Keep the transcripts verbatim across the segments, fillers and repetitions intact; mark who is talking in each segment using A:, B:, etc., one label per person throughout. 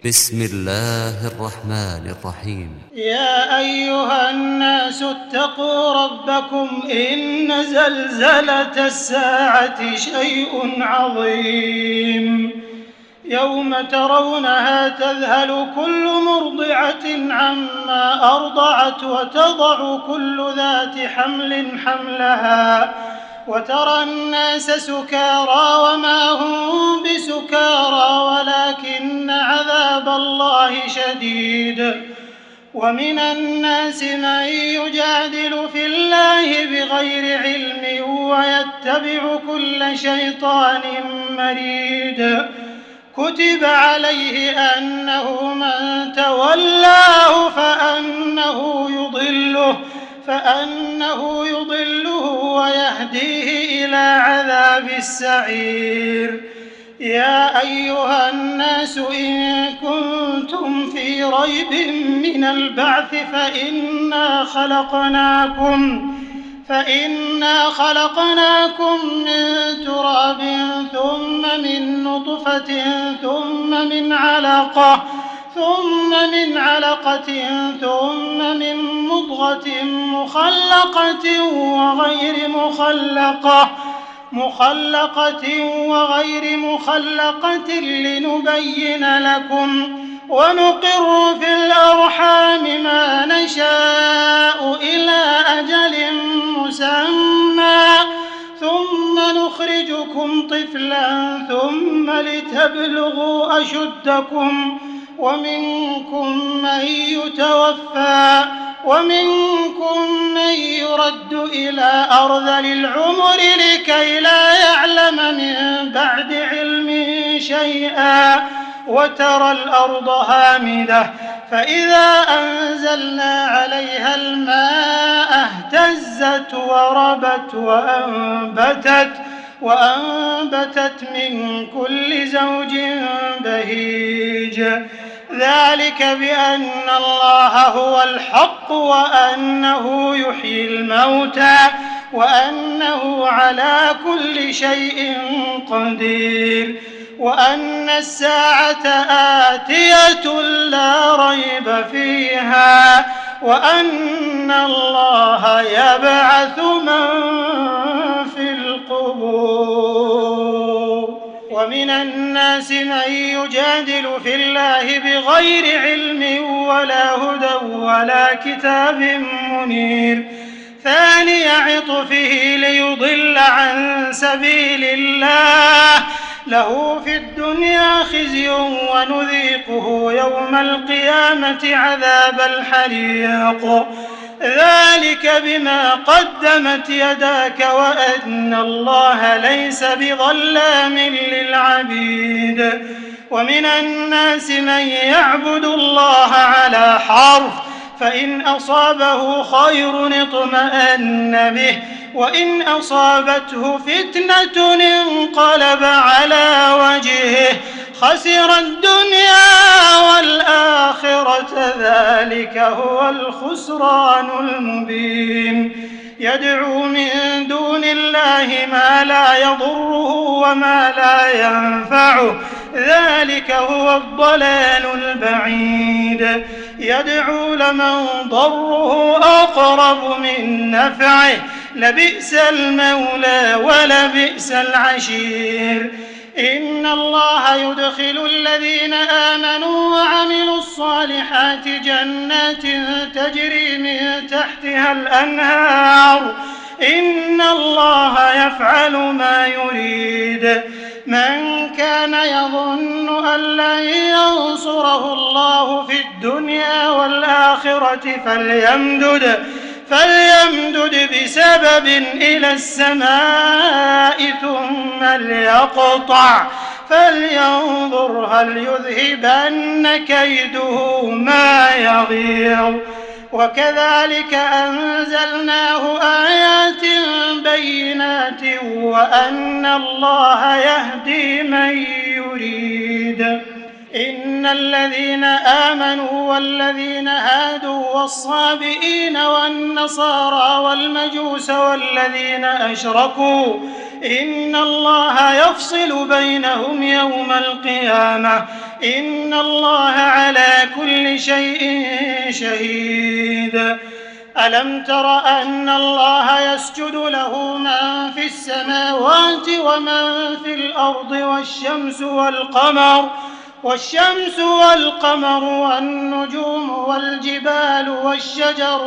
A: بسم الله الرحمن الرحيم.
B: يا أيها الناس اتقوا ربكم إن زلزلة الساعة شيء عظيم يوم ترونها تذهل كل مرضعة عما أرضعت وتضع كل ذات حمل حملها وترى الناس سكارى وما هم بسكارى ولكن عذاب الله شديد. ومن الناس من يجادل في الله بغير علم ويتبع كل شيطان مريد. كتب عليه أنه من تولاه فأنه يضله فأنه يضله ويهديه إلى عذاب السعير. يا أيها الناس إن كنتم في ريب من البعث فإنا خلقناكم فإنا خلقناكم من تراب ثم من نطفة ثم من علقة ثم من علقة ثم من مضغة مخلقة وغير مخلقة مخلقة وغير مخلقة لنبين لكم ونقر في الأرحام ما نشاء إلى أجل مسمى ثم نخرجكم طفلا ثم لتبلغوا أشدكم ومنكم من يتوفى ومنكم من يرد إلى أرذل العمر لكي لا يعلم من بعد علم شيئا وترى الأرض هامدة فإذا أنزلنا عليها الماء اهتزت وربت وأنبتت وأنبتت من كل زوج بهيج. ذلك بأن الله هو الحق وأنه يحيي الموتى وأنه على كل شيء قدير وأن الساعة آتية لا ريب فيها وأن الله يبعث من في القبور. ومن الناس من يجادل في الله بغير علم ولا هدى ولا كتاب منير. ثاني عطفه ليضل عن سبيل الله له في الدنيا خزي ونذيقه يوم القيامة عذاب الحريق. ذلك بما قدمت يداك وأن الله ليس بظلام للعبيد. ومن الناس من يعبد الله على حرف فإن أصابه خير اطمأن به وإن أصابته فتنة انقلب على وجهه خسر الدنيا والآخرة ذلك هو الخسران المبين. يدعو من دون الله ما لا يضره وما لا ينفعه ذلك هو الضلال البعيد. يدعو لمن ضره أقرب من نفعه لبئس المولى ولبئس العشير. إن الله يدخل الذين آمنوا وعملوا الصالحات جنات تجري من تحتها الأنهار إن الله يفعل ما يريد. من كان يظن أن لن ينصره الله في الدنيا والآخرة فليمدد فليمدد بسبب إلى السماء ثم ليقطع فلينظر هل يذهبن كيده ما يغيظ. وكذلك أنزلناه آيات بينات وأن الله يهدي من يريد. إن الذين آمنوا والذين هادوا والصابئين والنصارى والمجوس والذين أشركوا إن الله يفصل بينهم يوم القيامة إن الله على كل شيء شهيد. ألم تر أن الله يسجد له من في السماوات ومن في الأرض والشمس والقمر والشمس والقمر والنجوم والجبال والشجر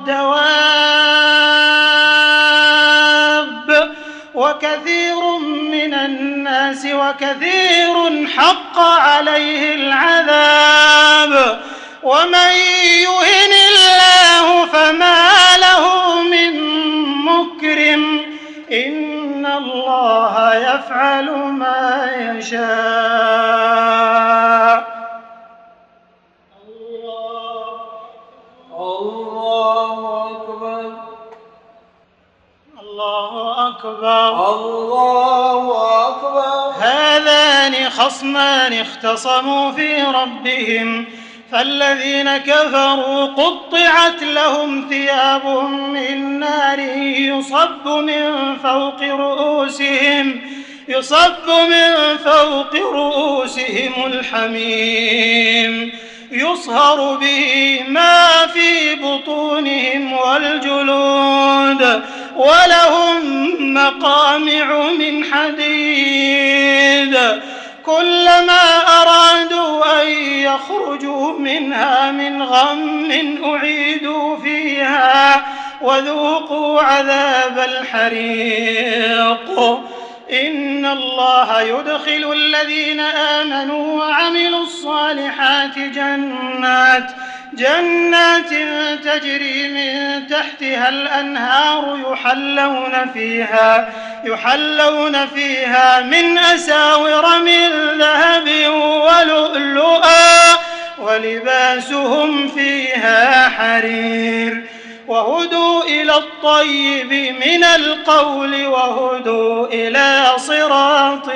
B: والدواب وكثير من الناس وكثير حق عليه العذاب ومن يهن الله فما له من مكرم إن الله يفعل ما يشاء.
C: الله أكبر
B: الله أكبر
C: الله أكبر.
B: هذان خصمان اختصموا في ربهم فالذين كفروا قطعت لهم ثياب من نار يصب من فوق رؤوسهم يصب من فوق رؤوسهم الحميم يصهر به ما في بطونهم والجلود ولهم مقامع من حديد كلما أرادوا أن يخرجوا منها من غم أعيدوا فيها وذوقوا عذاب الحريق. إن الله يدخل الذين آمنوا وعملوا الصالحات جنات جنات تجري من تحتها الأنهار يحلون فيها يحلون فيها من أساور من ذهب ولؤلؤا ولباسهم فيها حرير وهدوا إلى الطيب من القول وهدوا إلى صراط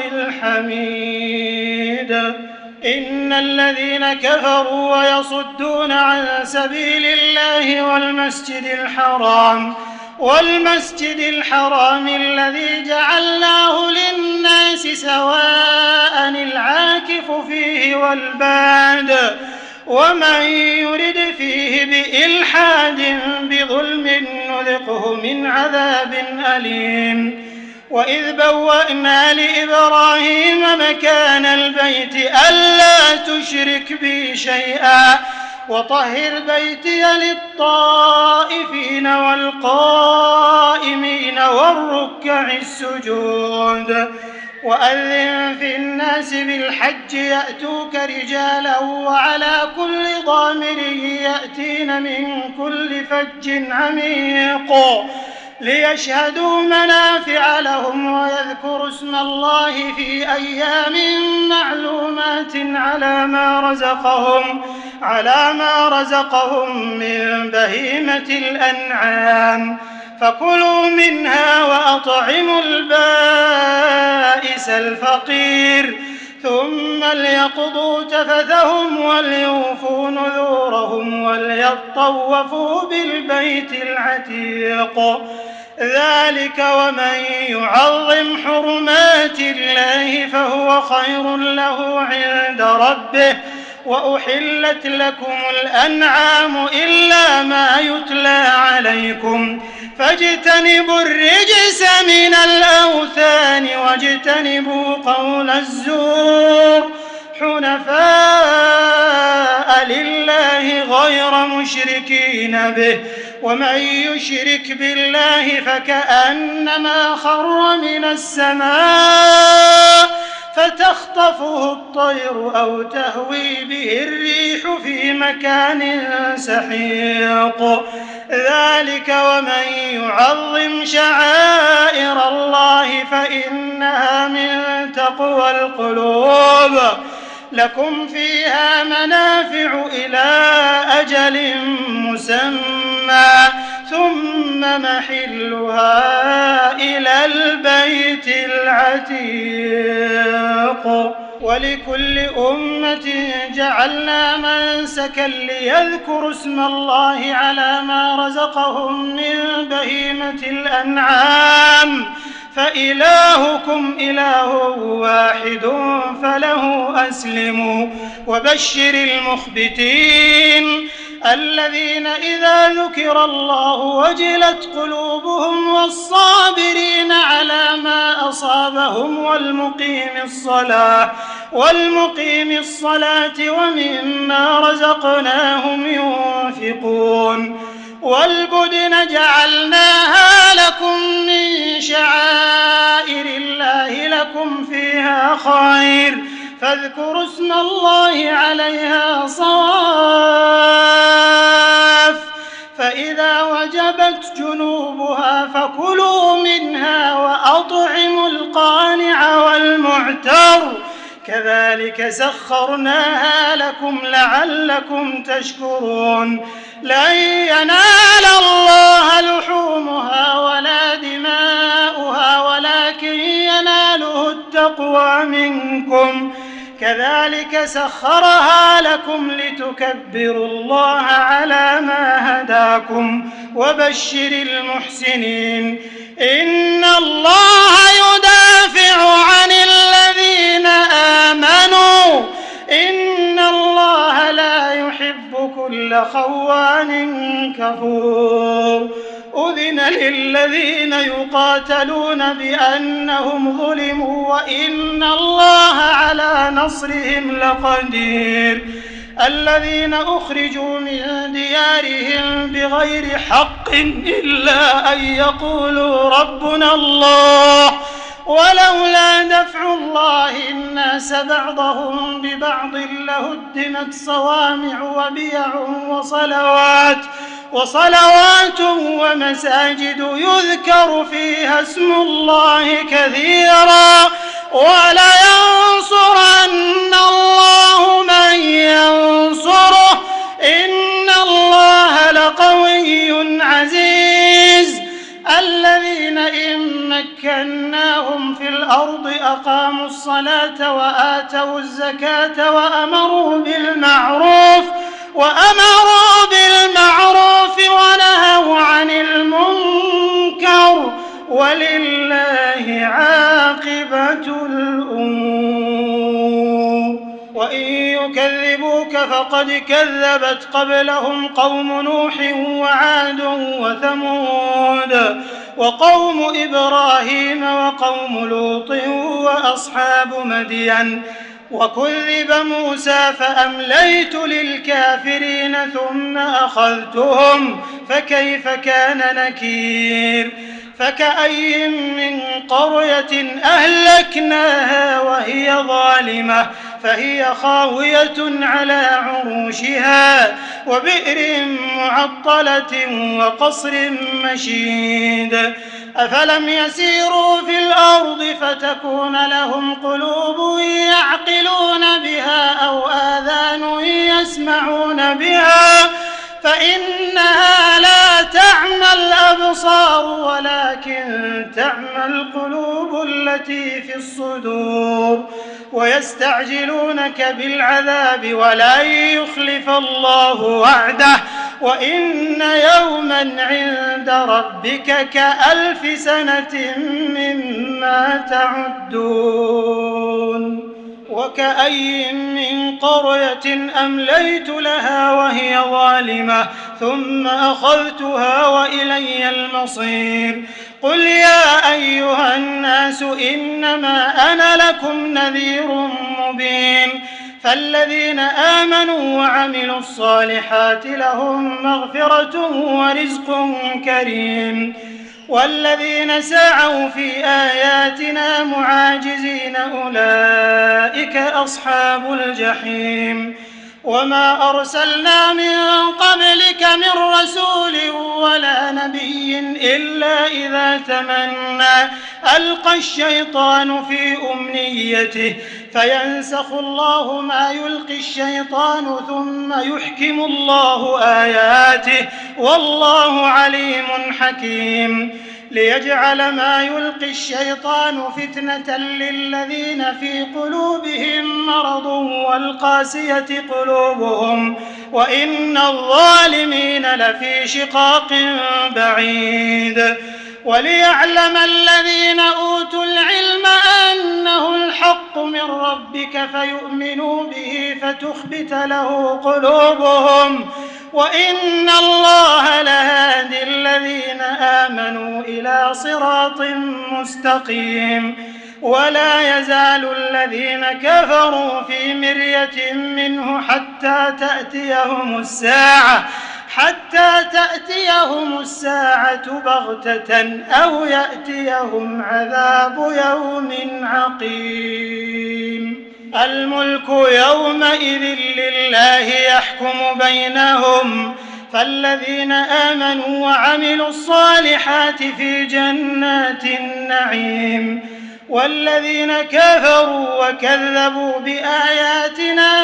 B: الحميد. إن الذين كفروا ويصدون عن سبيل الله والمسجد الحرام والمسجد الحرام الذي جعلناه للناس سواء العاكف فيه والباد ومن يرد فيه بإلحاد بظلم نذقه من عذاب أليم. وإذ بوأنا لإبراهيم مكان البيت ألا تشرك بي شيئا وطهر بيتي للطائفين والقائمين والركع السجود. وأذن في الناس بالحج يأتوك رجالا وعلى كل ضامر يأتين من كل فج عميق ليشهدوا منافع لهم ويذكروا اسم الله في أيام معلومات على ما رزقهم على ما رزقهم من بهيمة الأنعام فكلوا منها وأطعموا البائس الفقير ثم ليقضوا تفثهم وليوفوا نذورهم وليطوفوا بالبيت العتيق. ذلك ومن يعظم حرمات الله فهو خير له عند ربه. وأحلت لكم الأنعام إلا ما يتلى عليكم فاجتنبوا الرجس من الأوثان واجتنبوا قول الزور حنفاء لله غير مشركين به ومن يشرك بالله فكأنما خر من السماء فتخطفه الطير أو تهوي به الريح في مكان سحيق. ذلك ومن يعظم شعائر الله فإنها من تقوى القلوب. لكم فيها منافع إلى أجل مسمى ثم محلها إلى البيت العتيق. ولكل أمة جعلنا منسكا ليذكروا اسم الله على ما رزقهم من بهيمة الأنعام فإلهكم إله واحد فله أسلموا وبشر المخبتين الذين إذا ذكر الله وجلت قلوبهم والصابرين على ما أصابهم والمقيم الصلاة والمقيم الصلاة ومما رزقناهم ينفقون والبدن جعلناها لكم من شعائر الله لكم فيها خير فاذكروا اسم الله عليها صواف فإذا وجبت جنوبها فكلوا منها وأطعموا القانع والمعتر كذلك سخرناها لكم لعلكم تشكرون لن ينال الله لحومها ولا دماؤها ولكن يناله التقوى منكم كذلك سخرها لكم لتكبروا الله على ما هداكم وبشر المحسنين إن الله يدافع عن الذين آمنوا إن الله لا يحب كل خوان كفور أذن للذين يقاتلون بأنهم ظلموا وإن الله على نصرهم لقدير الذين أخرجوا من ديارهم بغير حق إلا أن يقولوا ربنا الله ولولا دفع الله الناس بعضهم ببعض لهدمت صوامع وبيع وصلوات وصلوات ومساجد يذكر فيها اسم الله كثيرا ولينصرن الله من ينصره إن الله لقوي عزيز الذين إن مكناهم في الأرض أقاموا الصلاة وآتوا الزكاة وأمروا بالمعروف وأمروا بالمعروف ونهوا عن المنكر ولله عاقبة الأمور وإن يكذبوك فقد كذبت قبلهم قوم نوح وعاد وثمود وقوم إبراهيم وقوم لوط وأصحاب مدين وكذب موسى فأمليت للكافرين ثم أخذتهم فكيف كان نكير فكأي من قرية أهلكناها وهي ظالمة فهي خاوية على عروشها وبئر معطلة وقصر مشيد أفلم يسيروا في الأرض فتكون لهم قلوب يعقلون بها أو آذان يسمعون بها فإنها لا تعمى الأبصار ولكن تعمى القلوب التي في الصدور ويستعجلونك بالعذاب ولن يخلف الله وعده وإن يوما عند ربك كألف سنة مما تعدون وكأي من قرية أمليت لها وهي ظالمة ثم أخذتها وإلي المصير قل يا أيها الناس إنما أنا لكم نذير مبين فالذين آمنوا وعملوا الصالحات لهم مغفرة ورزق كريم والذين سعوا في آياتنا معاجزين أولئك أصحاب الجحيم وما أرسلنا من قبلك من رسول ولا نبي إلا إذا تمنى ألقى الشيطان في أمنيته فينسخ الله ما يلقي الشيطان ثم يحكم الله آياته والله عليم حكيم ليجعل ما يلقي الشيطان فتنة للذين في قلوبهم مرض والقاسية قلوبهم وإن الظالمين لفي شقاق بعيد وليعلم الذين أوتوا العلم أنه الحق من ربك فيؤمنوا به فتخبت له قلوبهم وإن الله لهادي الذين آمنوا إلى صراط مستقيم. ولا يزال الذين كفروا في مرية منه حتى تأتيهم الساعة حتى تأتيهم الساعة بغتة أو يأتيهم عذاب يوم عقيم. الملك يومئذ لله يحكم بينهم فالذين آمنوا وعملوا الصالحات في جنات النعيم والذين كفروا وكذبوا بآياتنا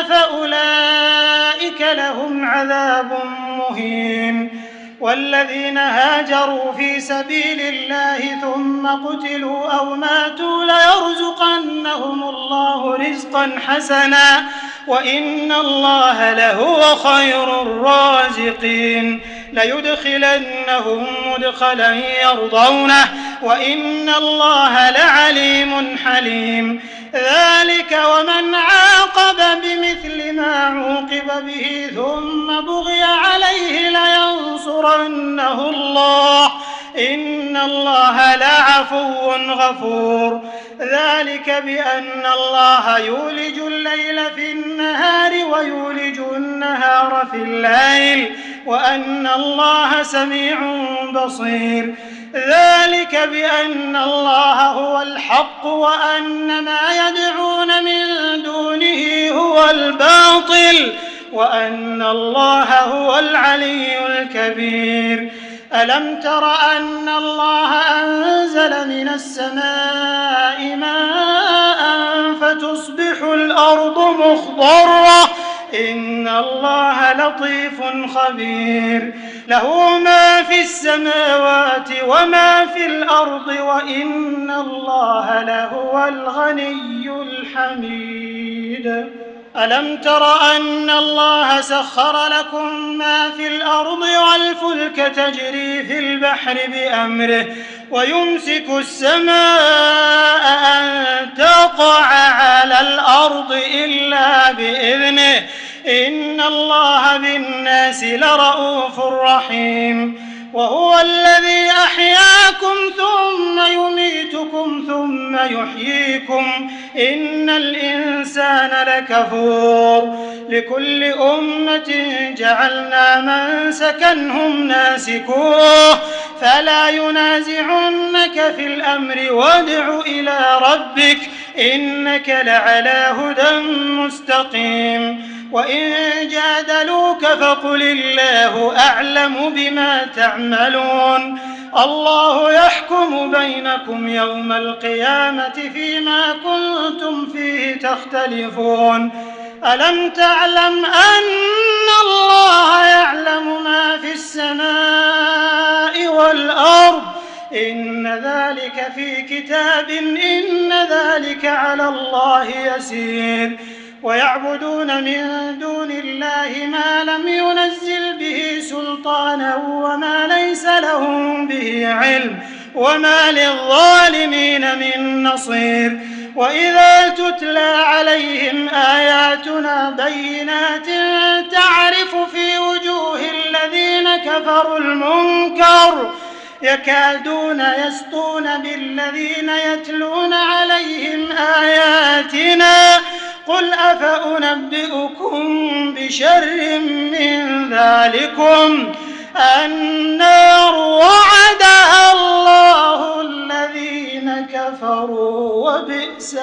B: فأولئك لهم عذاب مهين. والذين هاجروا في سبيل الله ثم قتلوا أو ماتوا ليرزقنهم الله رزقا حسنا وإن الله لهو خير الرازقين. ليدخلنهم مدخلا يرضونه وإن الله لعليم حليم. ذلك ومن عاقب بمثل ما عوقب به ثم بغي عليه لينصرنه الله إن الله لعفو غفور. ذلك بأن الله يولج الليل في النهار ويولج النهار في الليل وأن الله سميع بصير. ذلك بأن الله هو الحق وأن ما يدعون من دونه هو الباطل وأن الله هو العلي الكبير. ألم تر أن الله أنزل من السماء ماء فتصبح الأرض مخضرة إن الله لطيف خبير. له ما في السماوات وما في الأرض وإن الله لهو الغني الحميد. ألم تر أن الله سخر لكم ما في الأرض والفلك تجري في البحر بأمره ويمسك السماء أن تقع على الأرض إلا بإذنه إن الله بالناس لرءوف رحيم. وهو الذي أحياكم ثم يميتكم ثم يحييكم إن الإنسان لكفور. لكل أمة جعلنا منسكا هم ناسكوه فلا ينازعنك في الأمر وادع إلى ربك إنك لعلى هدى مستقيم. وإن جادلوك فقل الله أعلم بما تعملون. الله يحكم بينكم يوم القيامة فيما كنتم فيه تختلفون. ألم تعلم أن الله يعلم ما في السماء والأرض إن ذلك في كتاب إن ذلك على الله يسير. ويعبدون من دون الله ما لم ينزل به سلطانا وما ليس لهم به علم وما للظالمين من نصير. وإذا تتلى عليهم آياتنا بينات تعرف في وجوه الذين كفروا المنكر يكادون يسطون بالذين يتلون عليهم آياتنا قل أفأنبئكم بشر من ذلكم النار وعدها الله الذين كفروا وبئس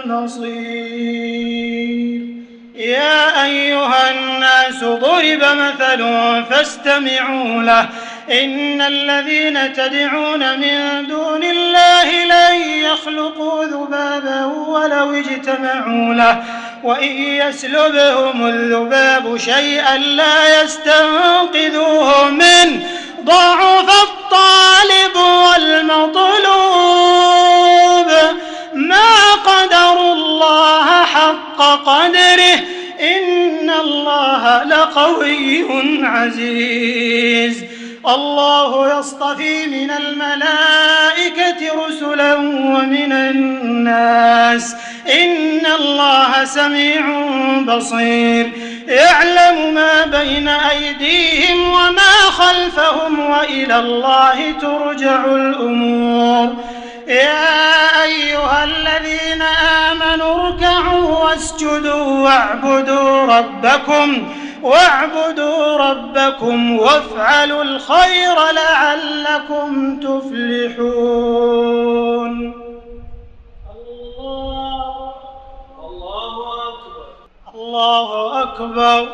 B: المصير. يا أيها الناس ضرب مثل فاستمعوا له إن الذين تدعون من دون الله لن يخلقوا ذبابا ولو اجتمعوا له وإن يسلبهم الذباب شيئا لا يستنقذوه منه ضعف الطالب والمطلوب ما قدروا الله حق قدره إن الله لقوي عزيز. الله يصطفي من الملائكة رسلا ومن الناس إن الله سميع بصير يعلم ما بين أيديهم وما خلفهم وإلى الله ترجع الأمور يا أيها الذين آمنوا اركعوا واسجدوا واعبدوا ربكم واعبدوا ربكم وافعلوا الخير لعلكم تفلحون. الله الله أكبر الله أكبر.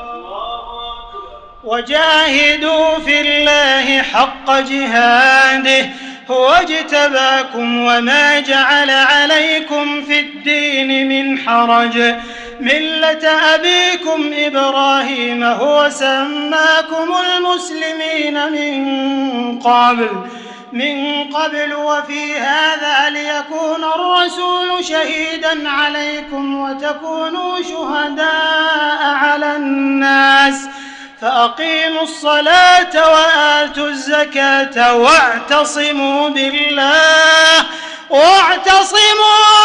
B: وجاهدوا في الله حق جهاده هو اجتباكم وما جعل عليكم في الدين من حرج ملة أبيكم إبراهيم هو سماكم المسلمين من قبل من قبل وفي هذا ليكون الرسول شهيدا عليكم وتكونوا شهداء على الناس فأقيموا الصلاة وآتوا الزكاة واعتصموا بالله واعتصموا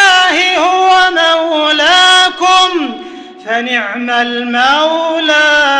B: بالله هو مولاكم فنعم المولى